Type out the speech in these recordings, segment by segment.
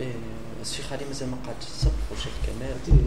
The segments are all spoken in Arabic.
الشيخ علي مازال ما قعدش الصبح والشيخ كمال.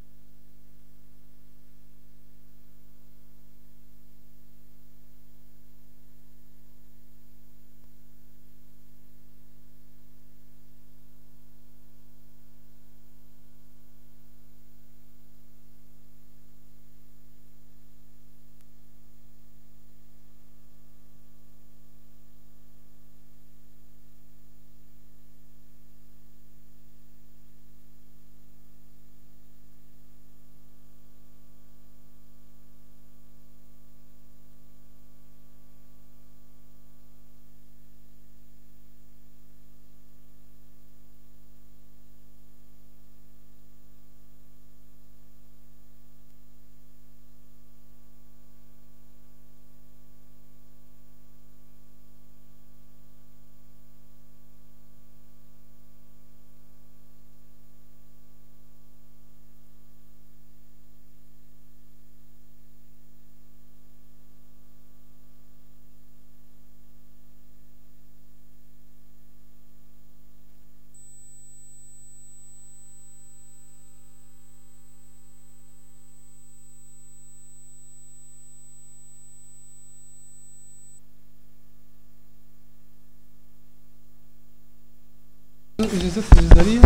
الإجازات الجزائرية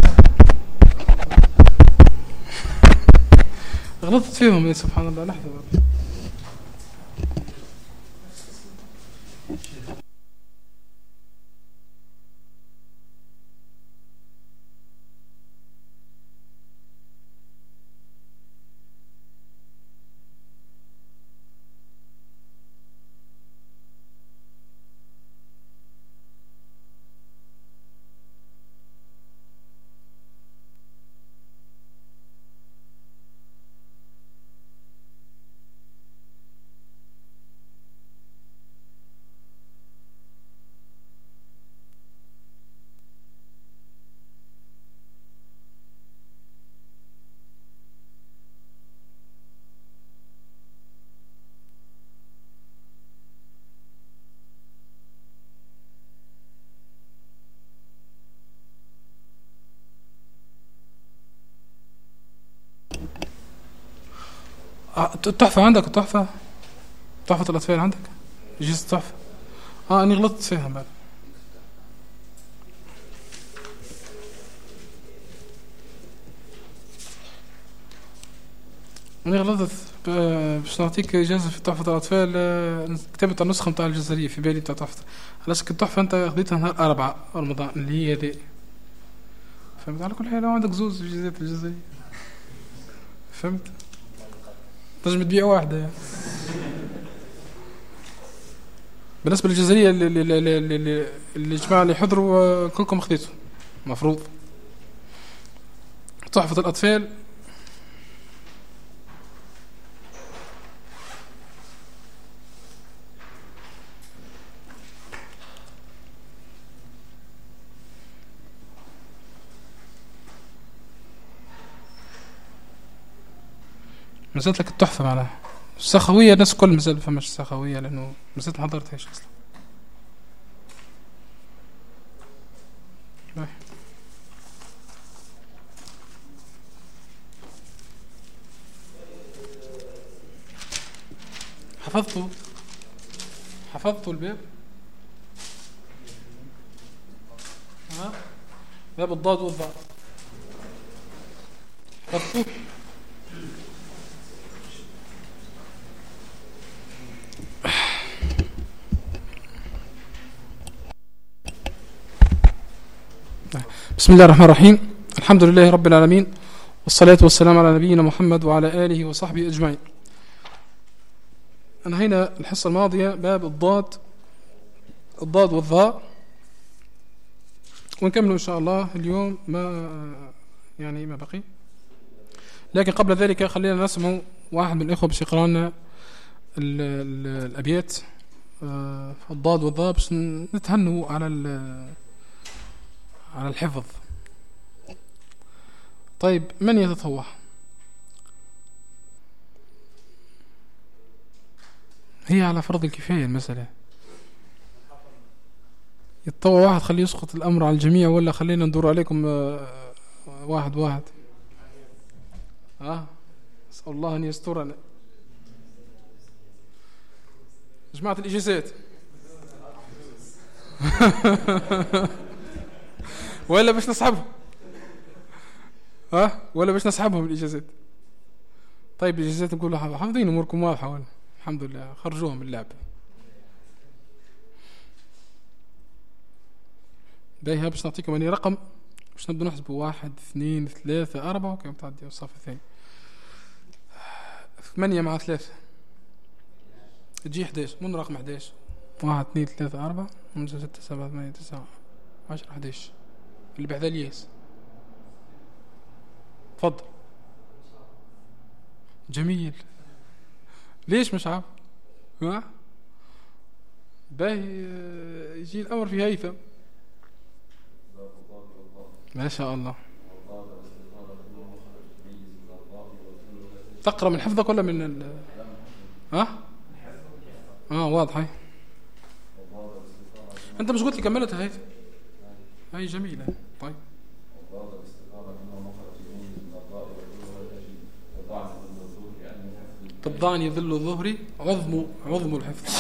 غلطت فيهم يا سبحان الله. لحظة التحفة عندك؟ التحفة تحفة الأطفال عندك؟ إجازة التحفة أنا غلطت فيها بعد. أنا غلطت باش نعطيك إجازة في تحفة الأطفال. كتبت النسخة متاع الجزائرية في بالي متاع تحفة، علاش التحفة أنت خديتها نهار 4 رمضان اللي هي دي. فهمت؟ على كل حال لو عندك زوز إجازات الجزائرية فهمت؟ تنجم تبيع واحدة يعني. بالنسبة للجزائرية اللي جماعة اللي يحضروا كلكم خديتوا مفروض. تحفة الأطفال نزلت لك التحفة معناها. السخوية الناس كل مازال فماش سخوية لأنه مازلت ما حضرتهاش أصلا. حفظتوا الباب؟ باب الضاد والضاء حفظتوه؟ بسم الله الرحمن الرحيم. الحمد لله رب العالمين، والصلاة والسلام على نبينا محمد وعلى آله وصحبه أجمعين. انهينا الحصة الماضية باب الضاد والضاء، ونكمل إن شاء الله اليوم ما بقي. لكن قبل ذلك خلينا نسمع واحد من الإخوة باش يقرأ لنا الأبيات الضاد والضاء باش نتهنوا على الحفظ. طيب من يتطوع؟ هي على فرض الكفاية المسألة. يتطوع واحد خليه يسقط الأمر على الجميع، ولا خلينا ندور عليكم واحد واحد؟ أسأل الله أن يسترنا. جماعة الإجازات ولا باش نسحبهم؟ ولا باش نسحبهم الإجازات؟ طيب الإجازات نقول حافظين أموركم واضحة ولا؟ الحمد لله، خرجوهم من اللعب. باهي باش نعطيكم أني رقم باش نبدو نحسبوا 1 2 3 4 وكم تعدي الصف الثاني 8 مع 3 تجي 11 من رقم 11 1 2 3 4 5 6 7 8 9 10 11 اللي بعد الياس. تفضل. جميل. ليش مش عارف؟ باهي يجي الأمر في هيثم ما شاء الله. تقرأ من حفظك ولا من واضح. هاي أنت مش قلت لي كملتها هاي جميلة. طيب تبضعني ظل ظهري عظم الحفظ.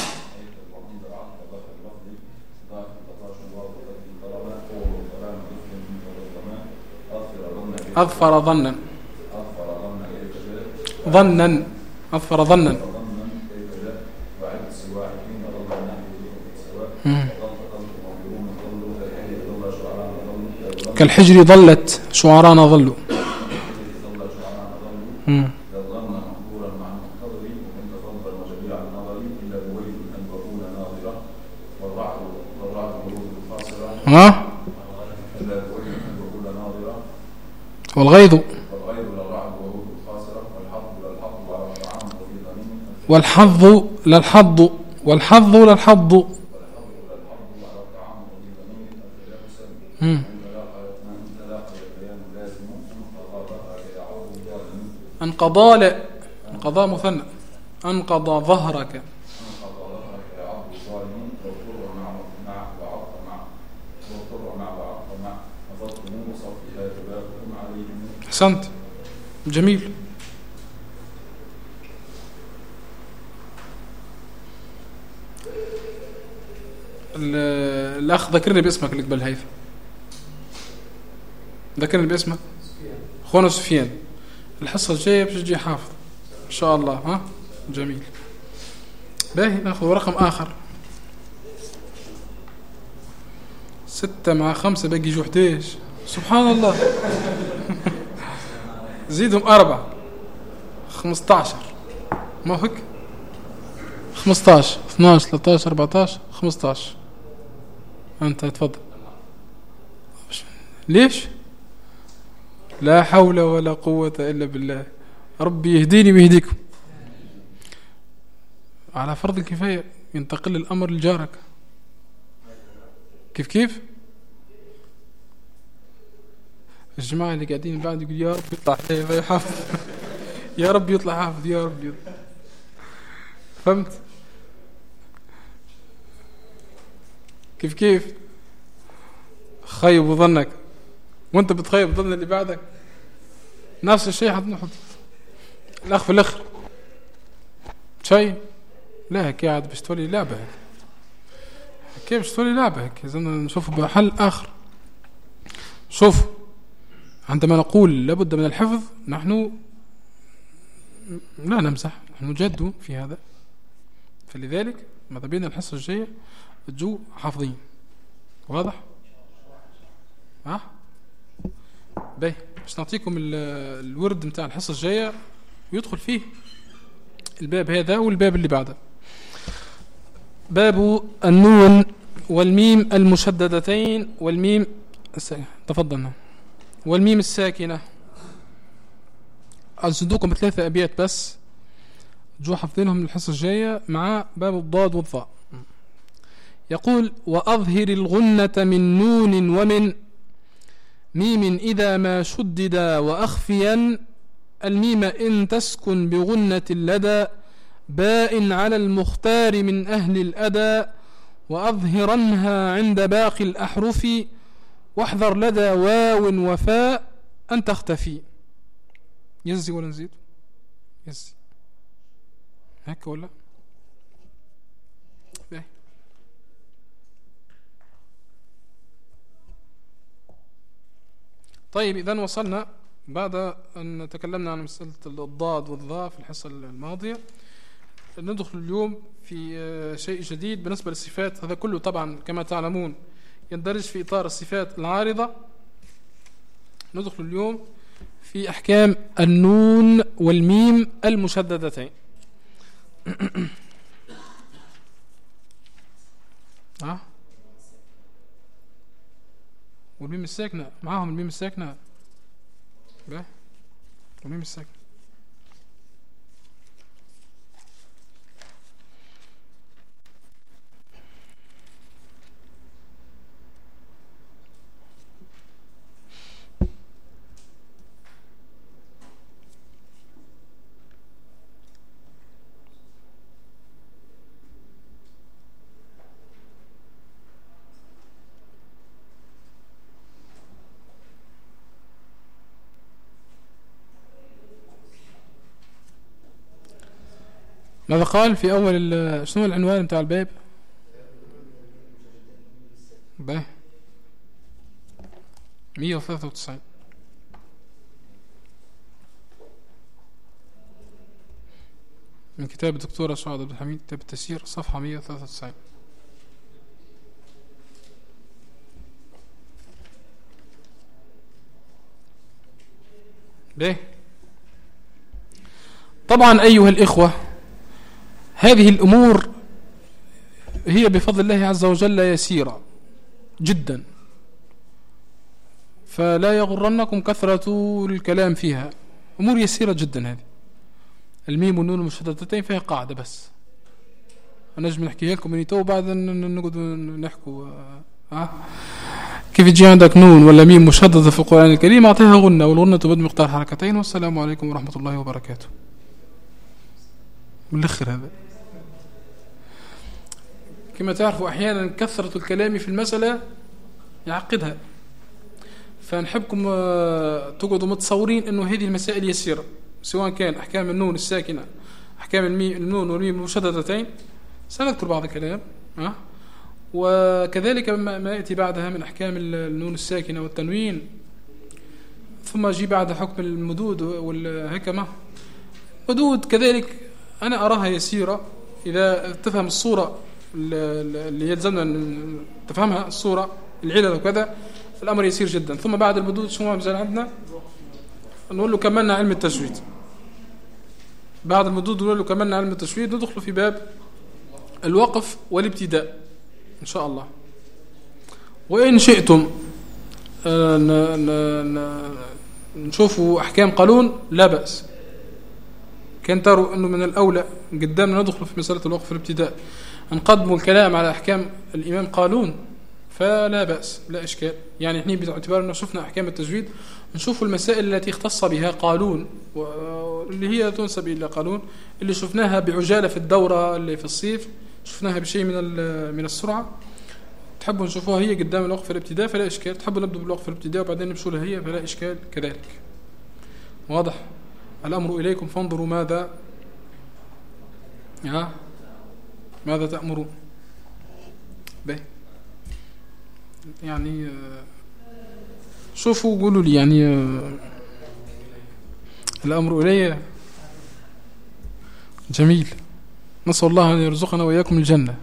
أظفر ظنا كالحجر ظلت شعرانا ظلوا. والغيظ والحظ للحظ انقضى مثنى انقضى ظهرك. أحسنت جميل. الأخ ذكرني باسمك اللي قبل هيثم. ذكرني باسمك خونا سفيان. الحصة الجاية باش تجي حافظ إن شاء الله. جميل. باهي ناخذ رقم آخر 6 مع 5 باقي يجوا 11. سبحان الله. زيدهم 4 15 ما هيك 15 12 13 14 15. أنت تفضل. ليش؟ لا حول ولا قوة إلا بالله. ربي يهديني ويهديكم. على فرض الكفاية ينتقل الأمر لجارك. كيف الجماعة اللي قاعدين بعد يقول يا رب يطلع حافظ يا رب يطلع حافظ يا رب يطلع. فهمت كيف خيب ظنك وانت بتخيب ظن اللي بعدك. نفس الشيء حنحط الأخ في الأخر شيء. لا هيك قاعد باش تولي لعبة. كيف باش تولي لعبة هيك؟ إذا نشوف بحل آخر. شوف عندما نقول لابد من الحفظ نحن لا نمزح، نحن جد في هذا. فلذلك ماذا بين الحصة الجاية تجوا حافظين. واضح؟ باهي باش نعطيكم الورد متاع الحصة الجاية ويدخل فيه الباب هذا والباب اللي بعده. باب النون والميم المشددتين والميم تفضلنا والميم الساكنة. أجدوكم 3 أبيات بس جو حفظينهم الحصة الجاية مع باب الضاد والضاء. يقول وأظهر الغنة من نون ومن ميم إذا ما شدد وأخفيا الميم إن تسكن بغنة لدى باء على المختار من أهل الأدى وأظهرنها عند باقي الأحرف واحذر لدى واو وفاء أن تختفي. يزي ولا نزيد؟ يزي هيك ولا؟ طيب إذن وصلنا بعد أن تكلمنا عن مسألة الضاد والظاء في الحصة الماضية. ندخل اليوم في شيء جديد بالنسبة للصفات. هذا كله طبعا كما تعلمون يندرج في إطار الصفات العارضة. ندخل اليوم في أحكام النون والميم المشددتين. والميم الساكنة معاهم الميم الساكنة والميم الساكنة. ماذا قال في أول شنو العنوان بتاع الباب؟ به 193 من كتاب الدكتورة سعاد عبد الحميد كتاب التسيير صفحة 193. به طبعا أيها الإخوة هذه الأمور هي بفضل الله عز وجل يسيرة جدا، فلا يغرنكم كثرة الكلام فيها. أمور يسيرة جدا. هذه الميم والنون المشددتين فيها قاعدة بس نجم نحكيها لكم من تو بعد نقعد نحكوا كيف يجي عندك نون ولا ميم مشددة في القرآن الكريم أعطيها غنة، والغنة تبدأ مقدار حركتين. والسلام عليكم ورحمة الله وبركاته. من الأخر هذا كما تعرفوا أحيانا كثرة الكلام في المسألة يعقدها، فنحبكم تقعدوا متصورين أنه هذه المسائل يسيرة، سواء كان أحكام النون الساكنة أحكام النون والميم المشددتين سنذكر بعض الكلام وكذلك ما يأتي بعدها من أحكام النون الساكنة والتنوين، ثم يجي بعد حكم المدود والهكمة. مدود كذلك أنا أراها يسيرة إذا تفهم الصورة اللي يلزمنا تفهمها، الصورة العلل وكذا، الأمر يسير جدا. ثم بعد المدود شو مازال عندنا؟ نقول له كملنا علم التجويد. بعد المدود نقول له كملنا علم التجويد، ندخل في باب الوقف والابتداء إن شاء الله. وإن شئتم نشوفوا أحكام قانون لا بأس، كان تروا أنه من الأولى قدامنا ندخل في مسألة الوقف والابتداء نقدموا الكلام على أحكام الإمام قانون فلا بأس، لا إشكال. يعني إحنا باعتبار أنه شفنا أحكام التجويد نشوف المسائل التي اختص بها قانون اللي هي تنسب إلى قانون، اللي شفناها بعجالة في الدورة اللي في الصيف، شفناها بشيء من السرعة. تحبوا نشوفوها هي قدام الوقف الابتداء فلا إشكال، تحبوا نبدأ بالوقف الابتداء وبعدين نمشوا لها هي فلا إشكال كذلك. واضح الأمر إليكم فانظروا ماذا تأمرون به. يعني شوفوا قولوا لي يعني الأمر إلي جميل. نسأل الله أن يرزقنا وإياكم الجنة.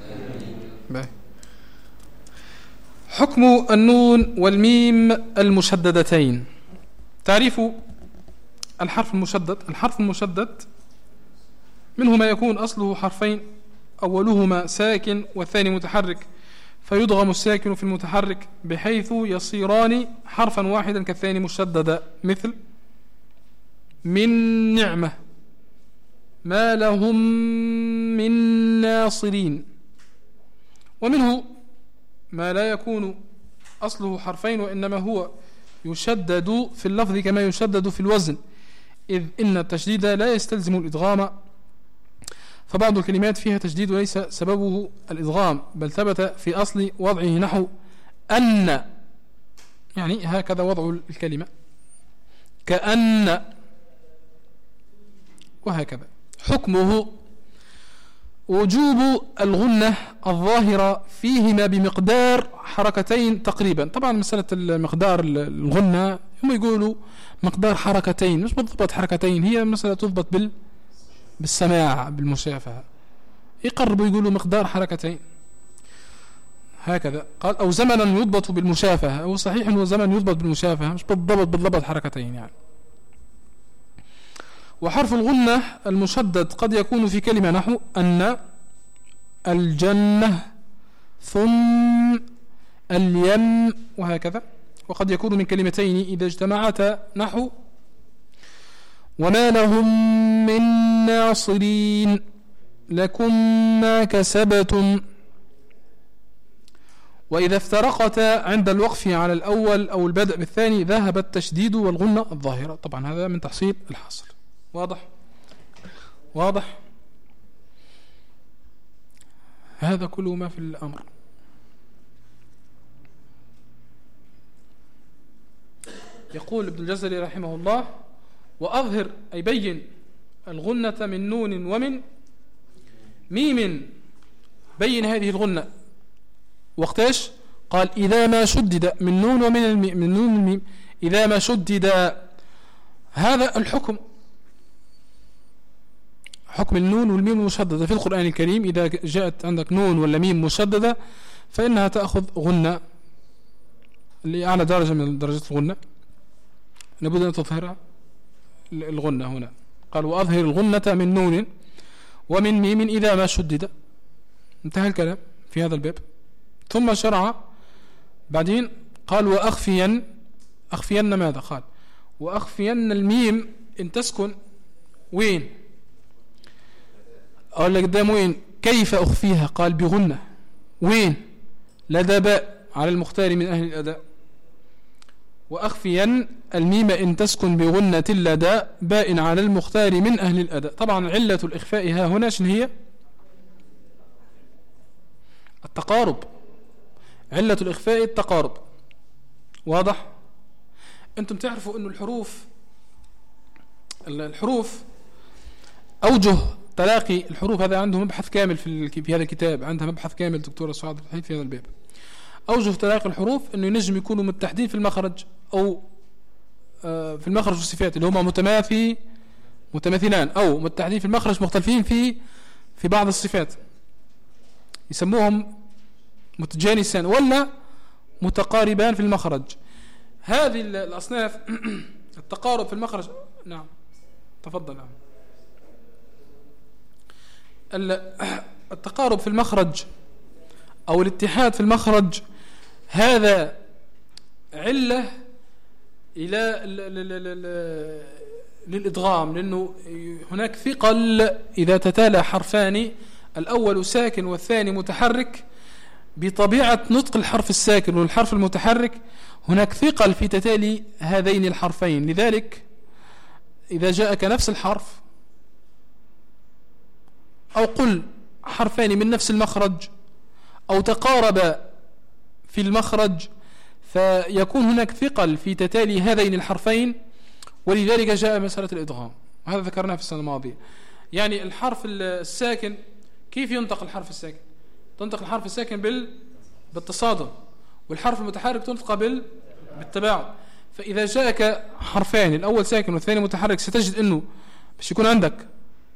حكم النون والميم المشددتين. تعريف الحرف المشدد. الحرف المشدد منه ما يكون أصله حرفين أولهما ساكن والثاني متحرك، فيدغم الساكن في المتحرك بحيث يصيران حرفا واحدا كالثاني مشددا، مثل من نعمة، ما لهم من ناصرين. ومنه ما لا يكون أصله حرفين وإنما هو يشدد في اللفظ كما يشدد في الوزن، إذ إن التشديد لا يستلزم الإدغام، فبعض الكلمات فيها تشديد وليس سببه الإدغام، بل ثبت في أصل وضعه، نحو أن، يعني هكذا وضع الكلمة، كأن، وهكذا. حكمه وجوب الغنة الظاهرة فيهما بمقدار حركتين تقريبا. طبعا مسألة المقدار الغنة هم يقولوا مقدار حركتين، مش بالضبط حركتين، هي مسألة تضبط بالسماع بالمشافهة، يقربوا يقولوا مقدار حركتين هكذا. قال أو زمنا يضبط بالمشافهة، أو صحيح أنه زمن يضبط بالمشافهة، مش بالضبط حركتين يعني. وحرف الغنة المشدد قد يكون في كلمة نحو أن، الجنة، ثم، اليم، وهكذا. وقد يكون من كلمتين إذا اجتمعتا نحو وما لهم من ناصرين، لكم ما كسبتم. وإذا افترقتا عند الوقف على الأول أو البدء بالثاني ذهب التشديد والغنة الظاهرة. طبعا هذا من تحصيل الحاصل. واضح. هذا كله ما في الأمر. يقول ابن الجزري رحمه الله: وأظهر أي بين الغنة من نون ومن ميم. بين هذه الغنة وقتاش؟ قال إذا ما شدد من نون ومن الميم، من نون الميم إذا ما شدد. هذا الحكم، حكم النون والميم المشددة في القرآن الكريم. إذا جاءت عندك نون ولا ميم مشددة فإنها تأخذ غنة لأعلى درجة من درجات الغنة، لابد أن تظهر الغنة هنا. قال وأظهر الغنة من نون ومن ميم إذا ما شدد. انتهى الكلام في هذا الباب. ثم شرع بعدين قال وأخفين. أخفين ماذا؟ قال وأخفين الميم إن تسكن وين؟ أقول لك قدام وين؟ كيف أخفيها؟ قال بغنة. وين؟ لدى باء على المختار من أهل الأداء. وأخفين الميم إن تسكن بغنة لدى باء على المختار من أهل الأداء. طبعا علة الإخفاء ها هنا شنو هي؟ التقارب. علة الإخفاء التقارب. واضح؟ أنتم تعرفوا أن الحروف أوجه تلاقي الحروف، هذا عنده مبحث كامل في هذا الكتاب، عندها مبحث كامل دكتورة سعاد الحين في هذا الباب. أوجه تلاقي الحروف أنه ينجم يكونوا متحدين في المخرج أو في المخرج والصفات اللي هما متماثلان، أو متحدين في المخرج مختلفين في بعض الصفات، يسموهم متجانسان ولا متقاربان في المخرج. هذه الأصناف التقارب في المخرج. نعم تفضل. نعم التقارب في المخرج أو الاتحاد في المخرج هذا علة إلى للإدغام، لأنه هناك ثقل إذا تتالى حرفان الأول ساكن والثاني متحرك. بطبيعة نطق الحرف الساكن والحرف المتحرك هناك ثقل في تتالي هذين الحرفين. لذلك إذا جاءك نفس الحرف أو قل حرفان من نفس المخرج أو تقارب في المخرج فيكون هناك ثقل في تتالي هذين الحرفين، ولذلك جاء مسألة الإدغام. هذا ذكرناه في السنة الماضية. يعني الحرف الساكن كيف ينطق الحرف الساكن؟ تنطق الحرف الساكن بالتصادم، والحرف المتحرك تنطق بالتباعد. فإذا جاءك حرفان الأول ساكن والثاني متحرك ستجد أنه باش يكون عندك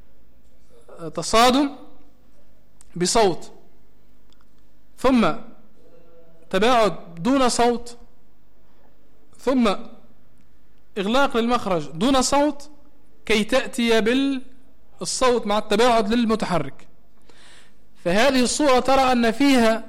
تصادم بصوت، ثم تباعد دون صوت، ثم إغلاق للمخرج دون صوت كي تأتي بالصوت مع التباعد للمتحرك. فهذه الصورة ترى أن فيها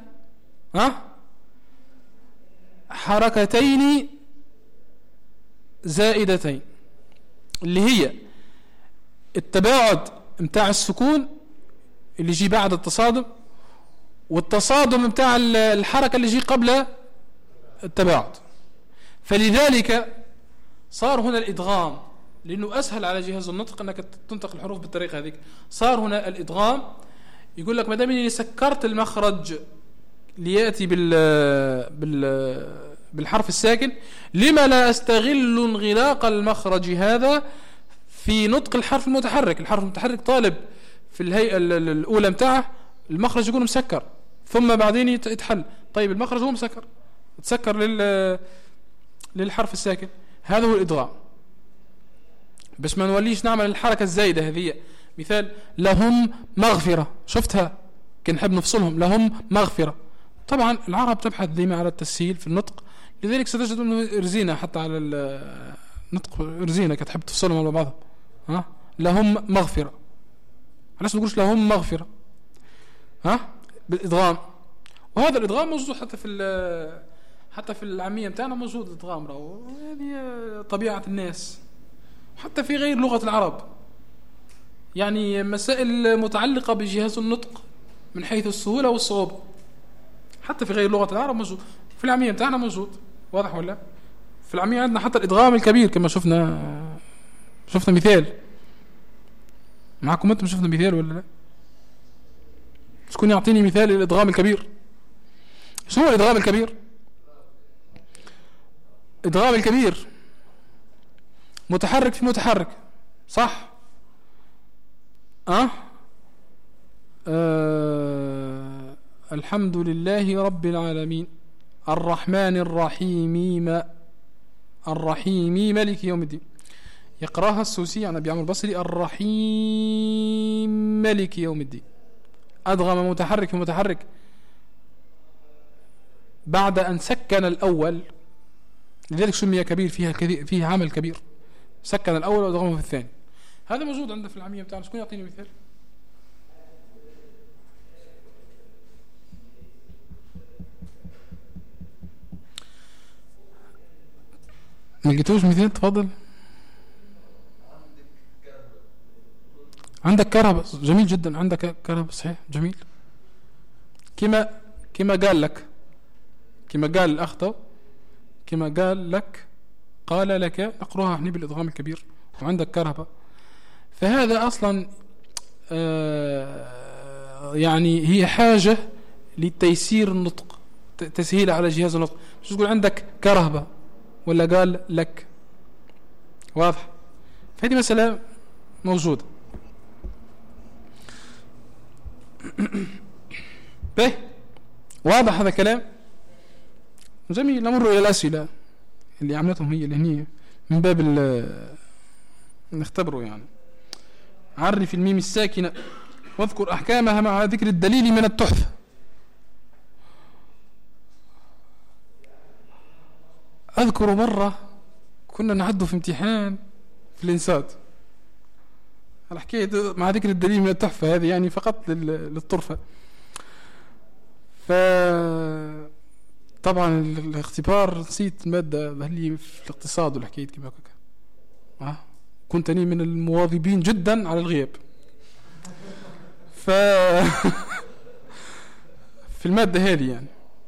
حركتين زائدتين، اللي هي التباعد متاع السكون اللي يجي بعد التصادم، والتصادم متاع الحركة اللي يجي قبل التباعد. فلذلك صار هنا الإدغام لأنه أسهل على جهاز النطق أنك تنطق الحروف بالطريقة هذيك. صار هنا الإدغام يقول لك ما دام إني سكرت المخرج ليأتي بالحرف الساكن، لما لا أستغل انغلاق المخرج هذا في نطق الحرف المتحرك. الحرف المتحرك طالب في الهيئة الأولى متاعه المخرج يكون مسكر، ثم بعدين يتحل. طيب المخرج هو مسكر، تسكر للحرف الساكن، هذا هو الإدغام. بس ما نوليش نعمل الحركة الزايدة هذه. مثال لهم مغفرة، شفتها كان نحب نفصلهم لهم مغفرة. طبعا العرب تبحث دائما على التسهيل في النطق، لذلك ستجد انه رزينة حتى على النطق، رزينة كتحب تفصلهم على بعضهم. لهم مغفرة، علاش نقولش لهم مغفرة بالإدغام. وهذا الإدغام موجود حتى في العامية متاعنا موجود الإدغام، هذه طبيعة الناس حتى في غير لغة العرب. يعني مسائل متعلقة بجهاز النطق من حيث السهولة والصعوبة حتى في غير لغة العرب موجود، في العامية متاعنا موجود. واضح ولا؟ في العامية عندنا حتى الإدغام الكبير كما شفنا مثال معكم. انتم شفنا مثال ولا لا؟ شكون يعطيني مثال للإدغام الكبير؟ شنو هو الإدغام الكبير؟ إدغام الكبير متحرك في متحرك، صح؟ الحمد لله رب العالمين الرحمن الرحيم مالك يوم الدين. يقراها السوسي عن أبي عمرو البصري الرحيم مالك يوم الدين. أدغم متحرك في متحرك بعد أن سكن الأول، لذلك سمي كبير، فيها عمل كبير. سكن الأول وأدغمه في الثاني. هذا موجود عندنا في العامية بتاعنا. شكون يعطيني مثال؟ ما لقيتوش مثال؟ تفضل. عندك كرهبة، جميل جدا. عندك كرهبة، صحيح، جميل. كما قال لك، كما قال الأخ تو، كما قال لك نقرأها احنا بالإدغام الكبير. وعندك كرهبة، فهذا أصلا يعني هي حاجة لتيسير النطق، تسهيل على جهاز النطق. مش تقول عندك كرهبة ولا قال لك. واضح؟ فهذه مسألة موجودة. به واضح هذا كلام جميل. نمر إلى الأسئلة اللي عملتهم هي اللي هنية من باب نختبره. يعني عرف الميم الساكنة واذكر أحكامها مع ذكر الدليل من التحفة. أذكر مرة كنا نعد في امتحان في الإنسات على حكاية مع ذكر الدليل من التحفة هذه، يعني فقط للطرفة. طبعا الاختبار نسيت مادة هل في الاقتصاد والحكاية كما هكا. كنت أنا من المواظبين جدا على الغياب في المادة هذه يعني.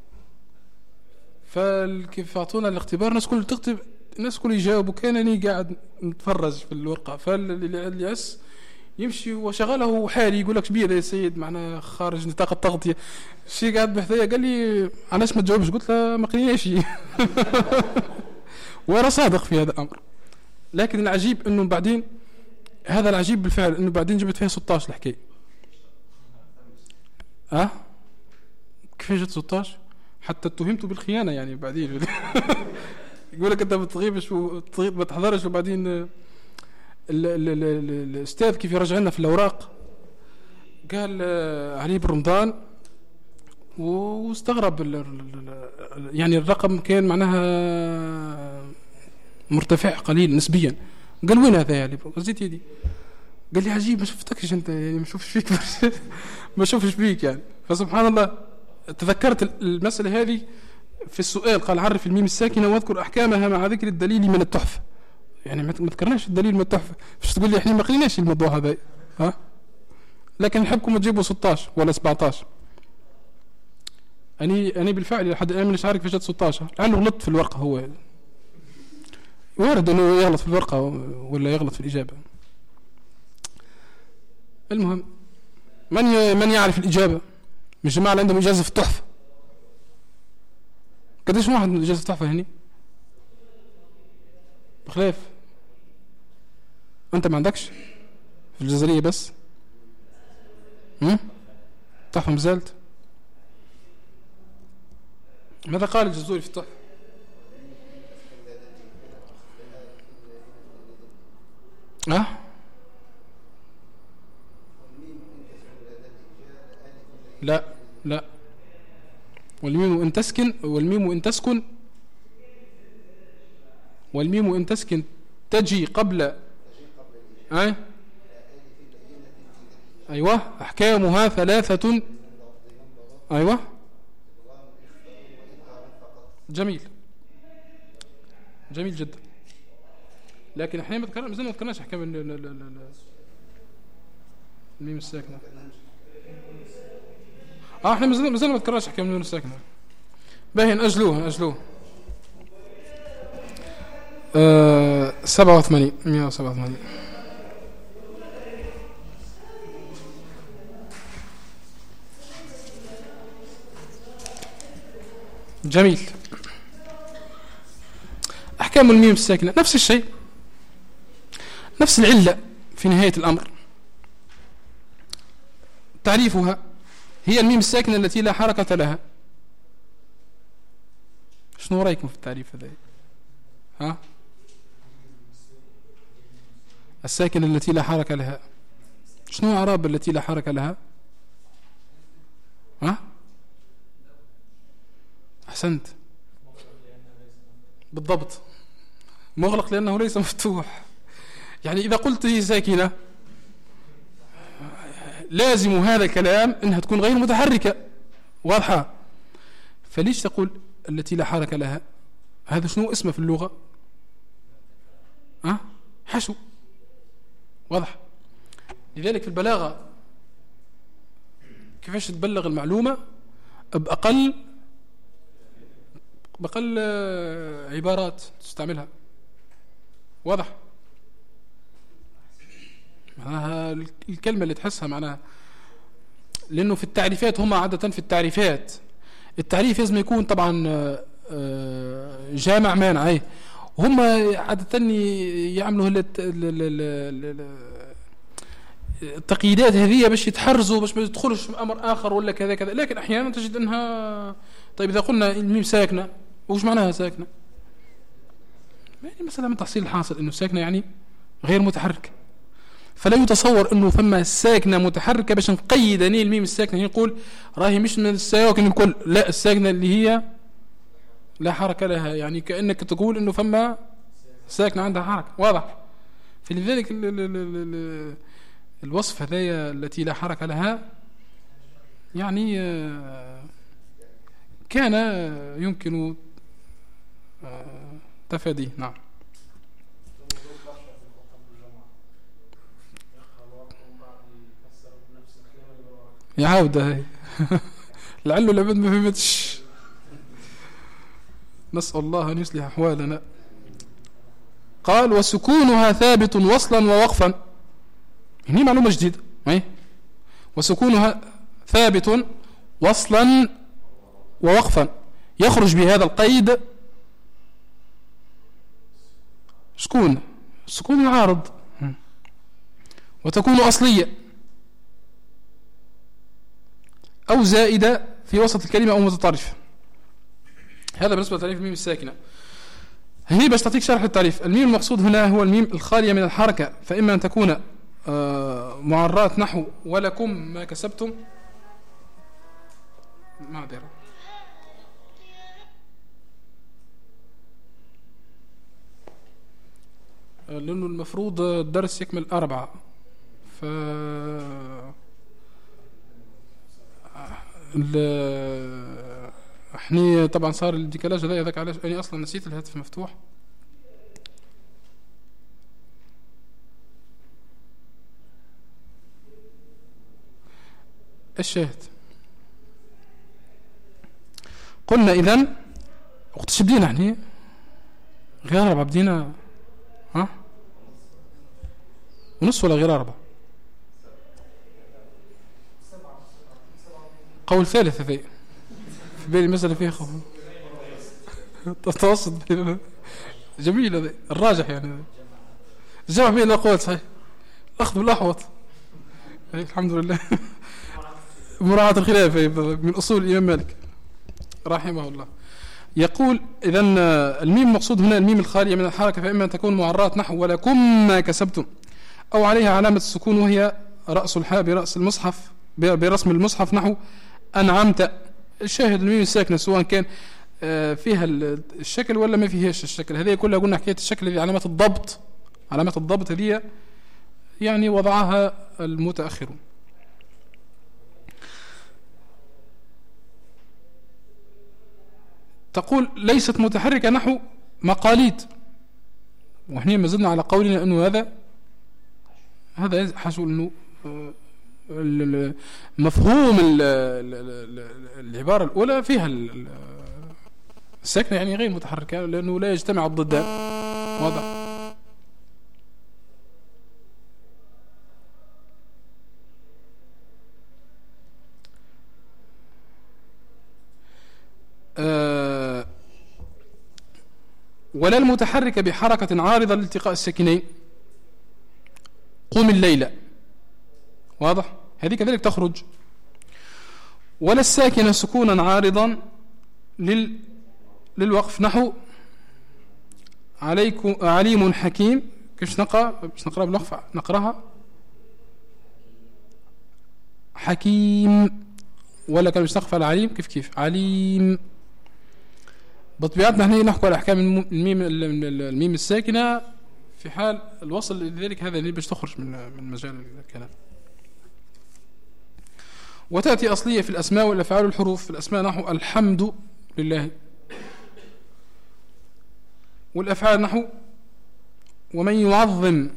فكيف أعطونا الاختبار الناس كل تكتب، الناس كل يجاوبوا، كان أنا قاعد نتفرج في الورقة. فاللي يأس يمشي وشغله حالي يقول لك شبيه يا سيد معنا خارج نطاق التغطية. الشيء قاعد بحثية قال لي علاش ما تجاوبش؟ قلت له ما قريناش. وانا صادق في هذا الامر. لكن العجيب انه بعدين، هذا العجيب بالفعل، انه بعدين جبت فيها 16 الحكاية. كيف جبت 16؟ حتى اتهمت بالخيانة يعني بعدين. يقول لك انت بتغيبش ما تحضرش. وبعدين الاستاذ كيف يرجع لنا في الاوراق قال علي بن رمضان، واستغرب يعني الرقم كان معناها مرتفع قليل نسبيا. قال وين هذا يا علي؟ غزيت يدي. قال لي عجيب ما شفتكش انت، يعني ما شوفش فيك ما شوفش بيك يعني. فسبحان الله تذكرت المسألة هذه في السؤال. قال عرف الميم الساكنة واذكر أحكامها مع ذكر الدليل من التحفة. يعني ما ذكرناش الدليل من التحفة، مش تقول لي احنا ما قريناش الموضوع هذا. لكن نحبكم تجيبوا 16 ولا 17. أنا بالفعل لحد الآن مش عارف فيش 16، لأنه غلطت في الورقة. هو وارد انه يغلط في الورقة ولا يغلط في الإجابة. المهم من يعرف الإجابة من جماعة اللي عندهم إجازة في التحفة؟ قديش واحد من إجازة التحفة هني؟ بخلاف أنت ما عندكش في الجزرية بس تحفة مازالت. ماذا قال الجزوري في التحفة؟ لا والميم إن تسكن والميم إن تسكن تجي قبل أيوة أحكامها ثلاثة. أيوة جميل جدا. لكن احنا ما ذكرناش احكام الميم الساكنه. احنا ما زلنا ما ذكرناش احكام الميم الساكنه. باهي اجلوه 187 جميل. أحكام الميم الساكنة نفس الشيء، نفس العلة في نهاية الأمر. تعريفها هي الميم الساكنة التي لا حركة لها. شنو رأيكم في التعريف هذا؟ الساكنة التي لا حركة لها، شنو أعراب التي لا حركة لها؟ أحسنت بالضبط، مغلق لأنه ليس مفتوح. يعني إذا قلت هي ساكنة لازم هذا الكلام إنها تكون غير متحركة، واضحة. فليش تقول التي لا حركة لها؟ هذا شنو اسمه في اللغة؟ حشو، واضح. لذلك في البلاغة كيفاش تبلغ المعلومة بأقل عبارات تستعملها، واضح. معناها الكلمة اللي تحسها معناها، لأنه في التعريفات هم عادة في التعريف لازم يكون طبعا جامع مانع، هم عادة يعملوا التقييدات هذه باش يتحرزوا، باش ما يدخلش أمر آخر ولا كذا كذا. لكن أحيانا تجد أنها طيب إذا قلنا الميم ساكنة وش معناها ساكنة؟ يعني مثلا من تحصيل الحاصل إنه ساكنة يعني غير متحركة، فلا يتصور إنه فما ساكنة متحركة باش نقيد الميم الساكنة نقول راهي مش من السواكن الكل، لا، الساكنة اللي هي لا حركة لها، يعني كأنك تقول إنه فما ساكنة عندها حركة، واضح. فلذلك الوصف هذايا التي لا حركة لها يعني كان يمكن تفاديه. نعم. يعاود هاي لعله العباد ما فهمتش. نسأل الله أن يصلح أحوالنا. قال وسكونها ثابت وصلا ووقفا. هنا معلومة جديدة، وسكونها ثابت وصلا ووقفا، يخرج بهذا القيد سكون العارض، وتكون أصلية أو زائدة في وسط الكلمة أو متطرفة. هذا بالنسبة لتعريف الميم الساكنة. هني باش تعطيك شرح التعريف. الميم المقصود هنا هو الميم الخالية من الحركة، فإما أن تكون معرات نحو ولكم ما كسبتم، معذرة، لأنه المفروض الدرس يكمل 4، احنا طبعا صار الديكالاج هذاك علاش أنا أصلا نسيت الهاتف مفتوح. الشاهد قلنا إذن وقتش بدينا احنا غير 4 بدينا ها ونص ولا غير 4؟ قول ثالث هذي في بالي مسألة فيها خوف تتوسط جميل هذا الراجح يعني الجمع بين الأقوال صحيح الأخذ بالأحوط الحمد لله مراعاة الخلاف من أصول الإمام مالك رحمه الله. يقول إذن الميم المقصود هنا الميم الخالية من الحركة، فإما أن تكون معرات نحو ولكم ما كسبتم، أو عليها علامة السكون وهي رأس الحاء برأس المصحف برسم المصحف نحو أنعمت. الشاهد الميم الساكنة سواء كان فيها الشكل ولا ما فيهاش الشكل، هذه كلها قلنا حكاية الشكل هذه علامات الضبط، علامات الضبط هذه يعني وضعها المتأخرون. تقول ليست متحركة نحو مقاليد، وإحنا ما زلنا على قولنا أنه هذا حسب أنه مفهوم العبارة الأولى فيها الساكنة يعني غير متحركة لأنه لا يجتمع الضدان. واضح؟ ولا المتحركة بحركة عارضة لالتقاء الساكنين قم الليلة. واضح؟ هذه كذلك تخرج. ولا الساكنة سكونا عارضا للوقف نحو عليم حكيم. كيف نقرأ بالوقف؟ نقرأها حكيم، ولا كان نقف على عليم كيف عليم. بطبيعتنا نحن نحكي على أحكام الميم الساكنة في حال الوصل، لذلك هذا اللي باش تخرج من مجال الكلام. وتأتي أصلية في الأسماء والأفعال والحروف. في الأسماء نحو الحمد لله، والأفعال نحو ومن يعظم،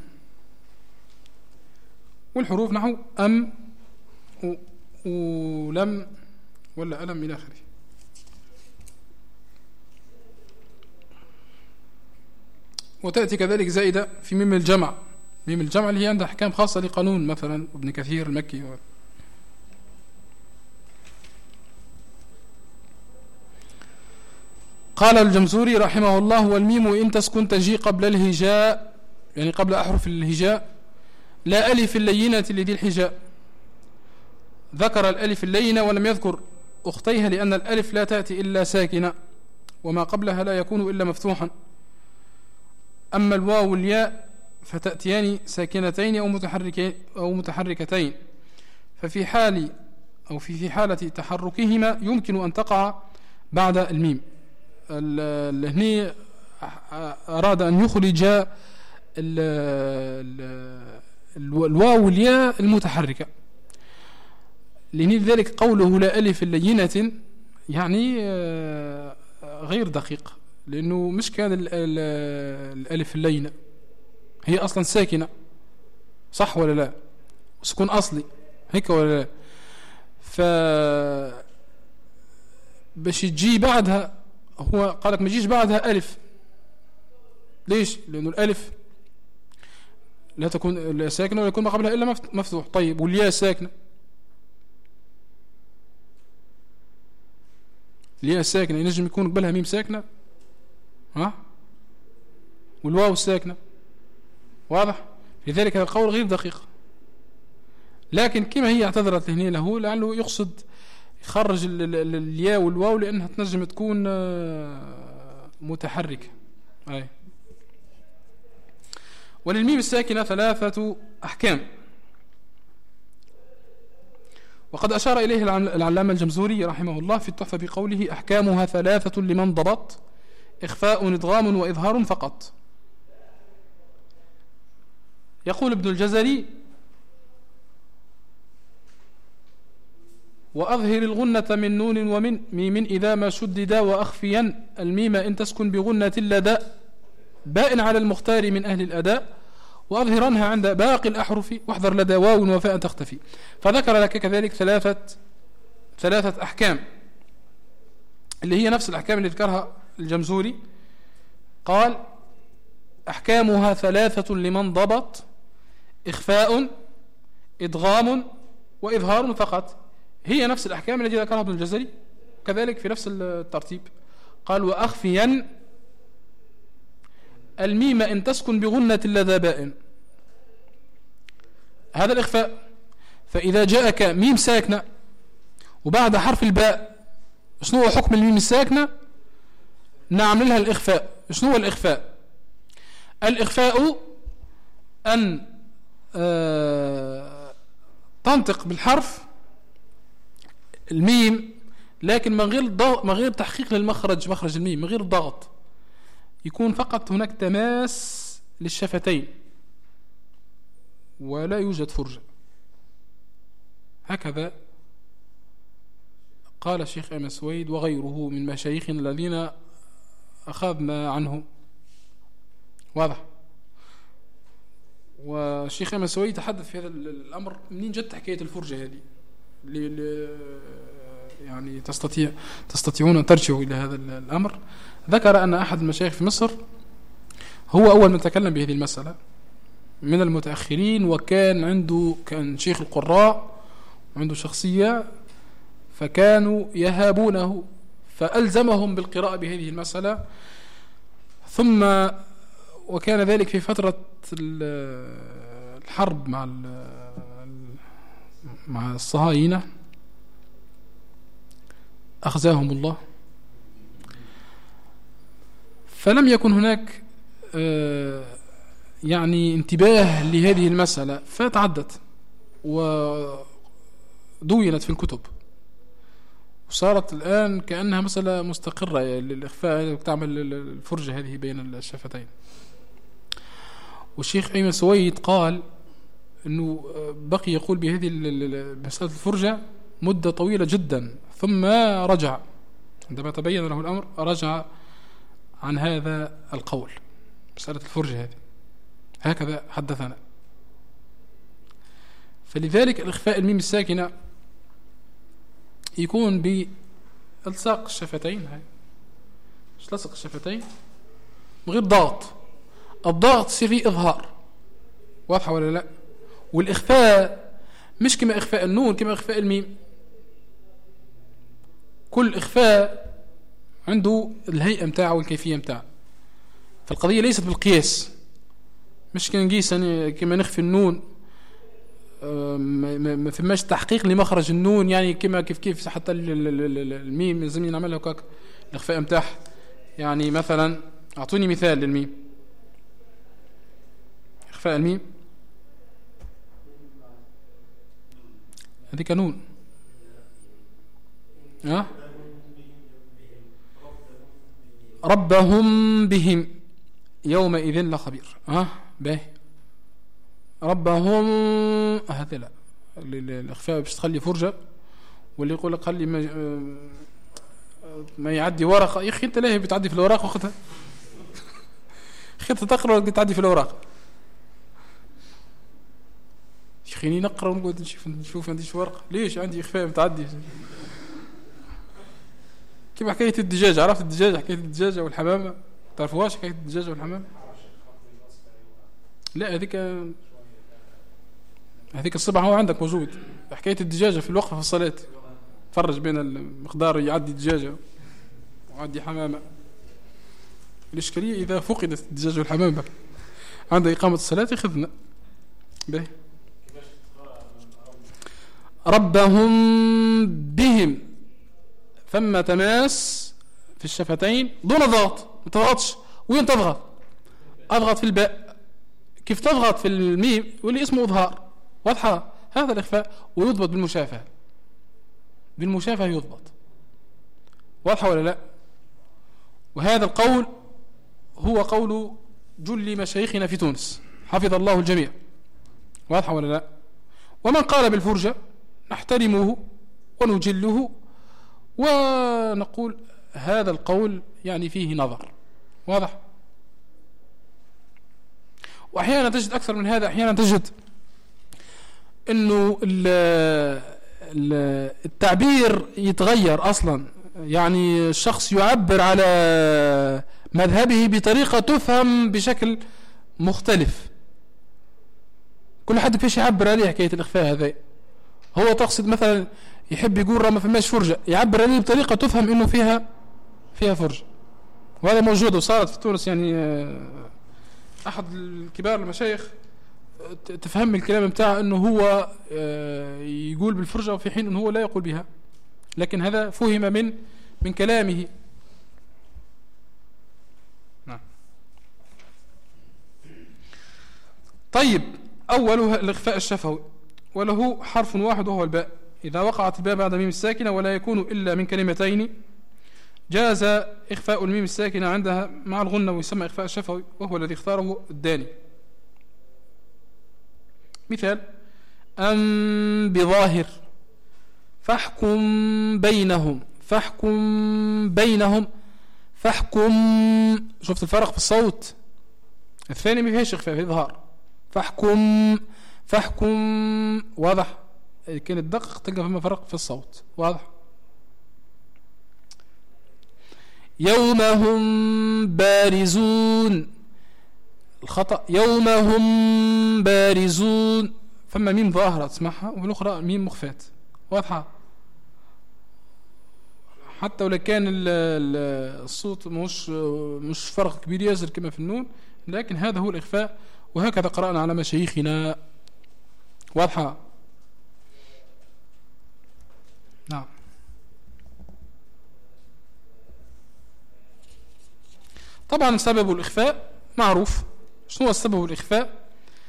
والحروف نحو أم ولم ولا ألم إلى آخره. وتأتي كذلك زائدة في ميم الجمع. ميم الجمع اللي هي عندها أحكام خاصة لقانون مثلا ابن كثير المكي. قال الجمزوري رحمه الله: والميم إن تسكن تجي قبل الهجاء، يعني قبل أحرف الهجاء، لا ألف اللينة لذي الحجاء. ذكر الألف اللينة ولم يذكر أختيها لأن الألف لا تأتي إلا ساكنة، وما قبلها لا يكون إلا مفتوحا. أما الواو والياء فتأتيان ساكنتين أو متحركتين، ففي حال أو في حالة تحركهما يمكن أن تقع بعد الميم. هنا أراد أن يخرج الواو والياء المتحركة، لذلك قوله لا ألف اللينة يعني غير دقيق، لأنه مش كان الألف اللينة هي أصلا ساكنة، صح ولا لا؟ سكون أصلي هيك ولا لا؟ باش تجي بعدها، هو قالك ما يجيش بعدها ألف. ليش؟ لأنه الألف لا تكون ساكنة ولا يكون ما قبلها إلا مفتوح. طيب والياء ساكنة، الياء ساكنة ينجم يكون قبلها ميم ساكنة، ها؟ والواو ساكنة. واضح؟ لذلك هذا القول غير دقيق، لكن كما هي اعتذرت هنا له لعله يقصد يخرج الياء والواو لأنها تنجم تكون متحركة. أي. وللميم الساكنة 3 أحكام، وقد أشار إليه العلامة الجمزوري رحمه الله في التحفة بقوله: أحكامها 3 لمن ضبط، إخفاء إدغام وإظهار فقط. يقول ابن الجزري: وأظهر الغنة من نون ومن ميم إذا ما شددا، وأخفيا الميم إن تسكن بغنة لدى باء على المختار من أهل الأداء، وأظهرنها عند باقي الأحرف، واحذر لدى واو وفاء تختفي. فذكر لك كذلك 3 أحكام اللي هي نفس الأحكام اللي ذكرها الجمزوري. قال أحكامها 3 لمن ضبط: إخفاء، إدغام، وإظهار فقط. هي نفس الأحكام التي ذكرها ابن الجزري، كذلك في نفس الترتيب. قال: وأخفيا الميم إن تسكن بغنة لدى باء. هذا الإخفاء. فإذا جاءك ميم ساكنة وبعد حرف الباء، شنو هو حكم الميم الساكنة؟ نعمل لها الإخفاء. شنو هو الإخفاء؟ الإخفاء أن تنطق بالحرف الميم لكن من غير تحقيق للمخرج، مخرج الميم، من غير ضغط، يكون فقط هناك تماس للشفتين ولا يوجد فرجة. هكذا قال الشيخ أيمن سويد وغيره من مشايخنا الذين أخذنا عنه. واضح؟ والشيخ أيمن سويد تحدث في هذا الأمر منين جت حكاية الفرجة هذه، يعني تستطيعون أن ترجعوا إلى هذا الأمر. ذكر أن أحد المشايخ في مصر هو أول من تكلم بهذه المسألة من المتأخرين، كان شيخ القراء عنده شخصية، فكانوا يهابونه فألزمهم بالقراءة بهذه المسألة. ثم وكان ذلك في فترة الحرب مع الصهاينة أخزاهم الله، فلم يكن هناك يعني انتباه لهذه المسألة، فتعدت ودونت في الكتب، وصارت الآن كأنها مسألة مستقرة للإخفاء، تعمل الفرجة هذه بين الشفتين. والشيخ أيمن سويد قال أنه بقي يقول بهذه مسألة الفرجة مدة طويلة جدا، ثم رجع عندما تبين له الأمر، رجع عن هذا القول، مسألة الفرجة هذه. هكذا حدثنا. فلذلك الإخفاء الميم الساكنة يكون بإلصاق الشفتين، هاي مش لصق الشفتين من غير ضغط. الضغط يصير فيه إظهار، واضحة ولا لا؟ والإخفاء مش كما إخفاء النون، كما إخفاء الميم. كل إخفاء عنده الهيئة متاعه والكيفية متاعه. فالقضية ليست بالقياس، مش كنقيس كما نخفي النون، ما فماش تحقيق لمخرج النون، يعني كيف حتى الميم لازم نعملها هكاك الإخفاء متاعها. يعني مثلا أعطوني مثال للميم، إخفاء الميم هذه نون، ربهم بهم يومئذ لخبير. باهي ربهم، هذا لا، الإخفاء باش تخلي فرجة. واللي يقول لك خلي ما يعدي ورقة، يا أخي أنت ليه بتعدي في الأوراق وقتها؟ أخي أنت تقرأ ولا تعدي في الأوراق؟ يا أخي نقرأ ونقعد نشوف عنديش ورقة، ليش عندي إخفاء بتعدي؟ كيف حكاية الدجاجة؟ عرفت الدجاجة، حكاية الدجاجة والحمامة؟ تعرفوهاش حكاية الدجاجة والحمامة؟ لا، هذيك الصبح هو عندك موجود. حكاية الدجاجة في الوقفة في الصلاة، فرج بين المقدار، يعدي دجاجة ويعدي حمامة. الإشكالية إذا فقدت الدجاجة والحمامة عند إقامة الصلاة يخذنا به. ربهم بهم، ثم تماس في الشفتين دون ضغط، ما تضغطش. وين تضغط؟ أضغط في الباء. كيف تضغط في الميم واللي اسمه إظهار، واضحة؟ هذا الإخفاء، ويضبط بالمشافهة. بالمشافهة يضبط، واضحة ولا لا؟ وهذا القول هو قول جل مشايخنا في تونس حفظ الله الجميع، واضحة ولا لا؟ ومن قال بالفرجة نحترمه ونجله ونقول هذا القول يعني فيه نظر، واضح؟ وأحيانا تجد أكثر من هذا، أحيانا تجد أنه التعبير يتغير أصلا، يعني الشخص يعبر على مذهبه بطريقة تفهم بشكل مختلف، كل حد كيفاش يعبر عليه حكاية الإخفاء هذا. هو تقصد مثلا يحب يقول راه ما فماش فرجة، يعبر عليه بطريقة تفهم إنه فيها فرجة، وهذا موجود وصارت في تونس. يعني أحد الكبار المشايخ تفهم الكلام بتاعه إنه هو يقول بالفرجة وفي حين إنه هو لا يقول بها، لكن هذا فهم من كلامه. نعم. طيب، أولها الإخفاء الشفوي، وله حرف واحد وهو الباء. إذا وقعت الباء بعد ميم الساكنة ولا يكون إلا من كلمتين جاز إخفاء الميم الساكنة عندها مع الغنة، ويسمى إخفاء الشفوي، وهو الذي اختاره الداني. مثال: أم بظاهر فاحكم بينهم، فاحكم بينهم، فاحكم. شفت الفرق في الصوت؟ الثاني ما فيهاش إخفاء، في إظهار. فاحكم واضح. كان الدقق تلقى فيما فرق في الصوت واضح. يوم هم بارزون، الخطأ يوم هم بارزون، فما ميم ظاهرة تسمعها والأخرى ميم مخفات واضحة. حتى ولو كان الصوت مش فرق كبير ياسر كما في النون، لكن هذا هو الإخفاء، وهكذا قرأنا على مشايخنا واضحة. نعم. طبعا سبب الإخفاء معروف. شنو هو السبب الإخفاء؟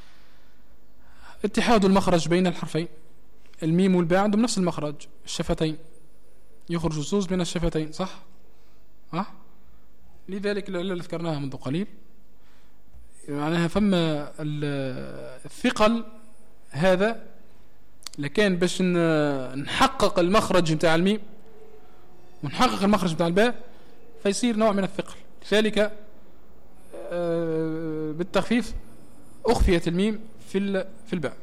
اتحاد المخرج بين الحرفين، الميم والباء عندهم نفس المخرج، الشفتين، يخرج الزوز من الشفتين، صح؟ لذلك العلة اللي ذكرناها منذ قليل، معناها فما الثقل هذا لكان باش نحقق المخرج متاع الميم ونحقق المخرج متاع الباء، فيصير نوع من الثقل. لذلك بالتخفيف أخفيت الميم في الباء.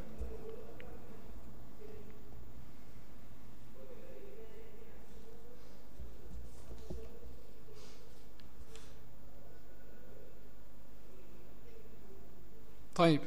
طيب،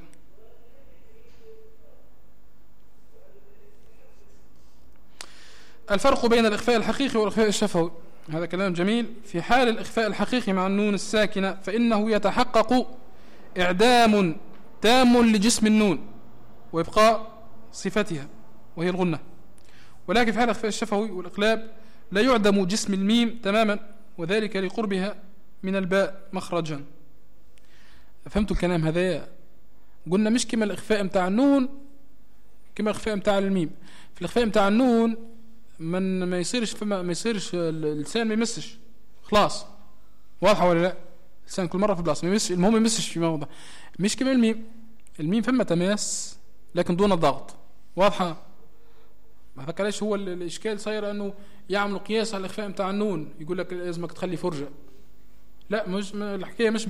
الفرق بين الإخفاء الحقيقي والإخفاء الشفوي، هذا كلام جميل. في حال الإخفاء الحقيقي مع النون الساكنة فإنه يتحقق إعدام تام لجسم النون وإبقاء صفتها وهي الغنة، ولكن في حال الإخفاء الشفوي والإقلاب لا يعدم جسم الميم تماما، وذلك لقربها من الباء مخرجا. فهمتوا الكلام هذا؟ قلنا مش كما الإخفاء متاع النون كما الإخفاء متاع الميم. في الإخفاء متاع النون ما يصيرش اللسان ما يمسش، خلاص واضحة ولا لا؟ اللسان كل مرة في بلاصة ما يمسش، المهم ما يمسش في موضع. مش كما الميم فما تماس لكن دون الضغط، واضحة؟ هذا علاش هو الإشكال صاير أنه يعملوا قياس على الإخفاء متاع النون، يقول لك لازمك تخلي فرجة. لا، مش الحكاية مش